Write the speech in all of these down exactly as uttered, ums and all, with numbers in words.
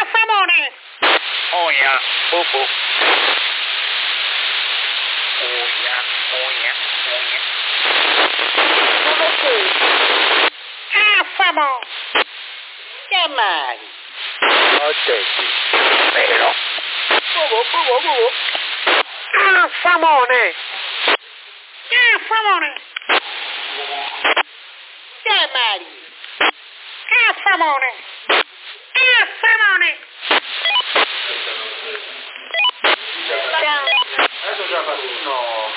Famone! Oh yeah, bubu. Oh yeah, oh yeah, oh yeah. Dove sei? Ah, Famo! Che mali? Accetti. Vero. Bubu, bubu, bubu. Ah, Famone! Ah, Famone! Che mali? Ah, Famone! Ah, Famone! Ciao. Adesso già fatto. No.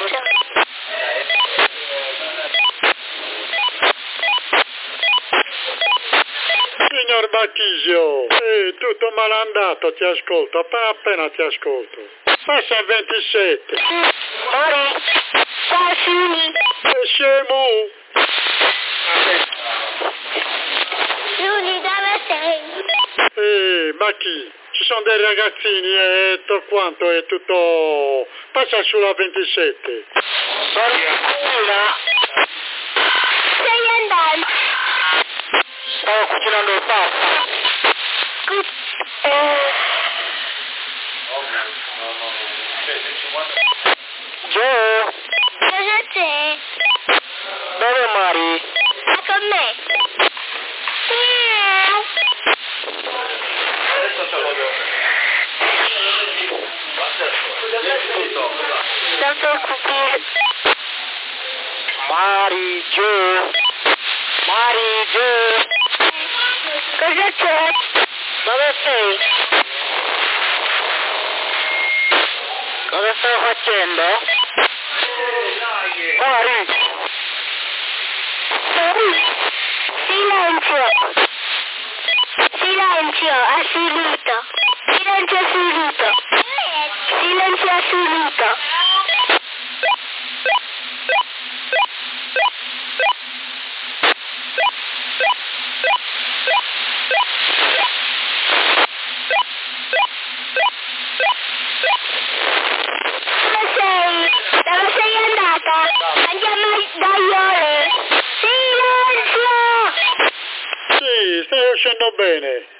Signor Battisio, eh, tutto malandato, ti ascolto, appena appena ti ascolto. Passa al ventisette. Ora, ciao Suni. E scemo. Suni, dove sei? Eh, ma chi? Ci sono dei ragazzini e tutto quanto è tutto... Passa sulla ventisette. Sorella. Stai andando? Stavo cucinando il pasta. Cu- eh, Joe, cosa c'è? dove Mari? Sta con me. Miau. Adesso ce l'ho io. Non preoccupare. Mari, Joe. Mari, Joe. Cosa c'è? Dove sei? Cosa stai facendo? Mari. Silenzio. Silenzio assoluto. Silenzio assoluto. Silenzio assoluto. Dove sei? Dove sei andata? Andiamo da Iole. Silenzio! Sì, stai uscendo bene.